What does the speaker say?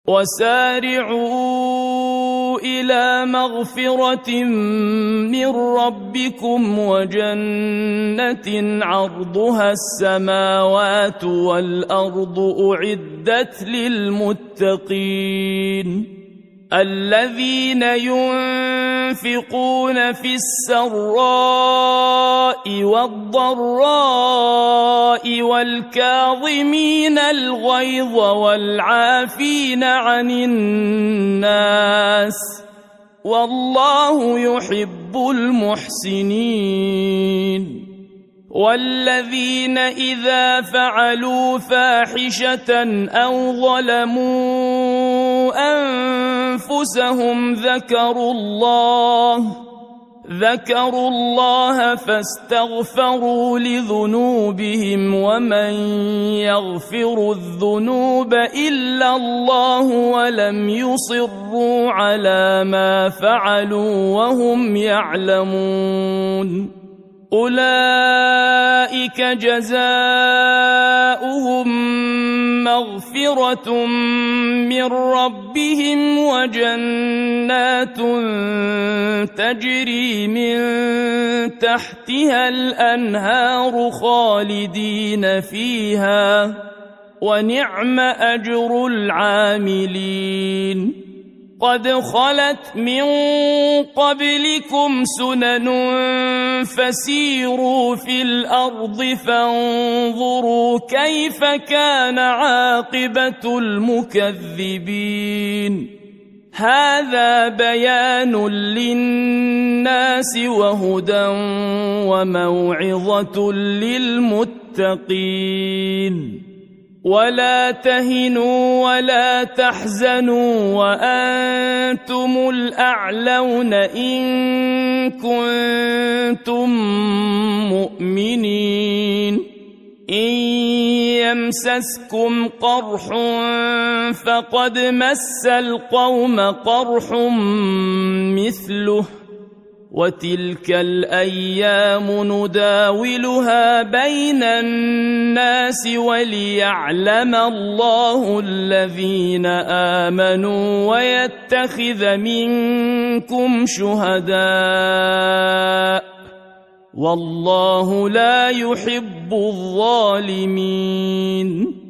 وسارعوا إلى مغفرة من ربكم وجنة عرضها السماوات والأرض أعدت للمتقين الذين ينفقون في السراء والضراء والكاظمين الغيظ والعافين عن الناس والله يحب المحسنين والذين إذا فعلوا فاحشة أو ظلموا أنفسهم ذكروا الله فاستغفروا لذنوبهم ومن يغفر الذنوب إلا الله ولم يصروا على ما فعلوا وهم يعلمون أولئك جزاؤهم مغفرة من ربهم وجنات تجري من تحتها الأنهار خالدين فيها ونعم أجر العاملين قد خلت من قبلكم سنن فسيروا في الأرض فانظروا كيف كان عاقبة المكذبين هذا بيان للناس وهدى وموعظة للمتقين ولا تهنوا ولا تحزنوا وأنتم الأعلون إن كنتم مؤمنين إن يمسسكم قرح فقد مس القوم قرح مثله وتلك الأيام نداولها بين الناس وليعلم الله الذين آمنوا ويتخذ منكم شهداء والله لا يحب الظالمين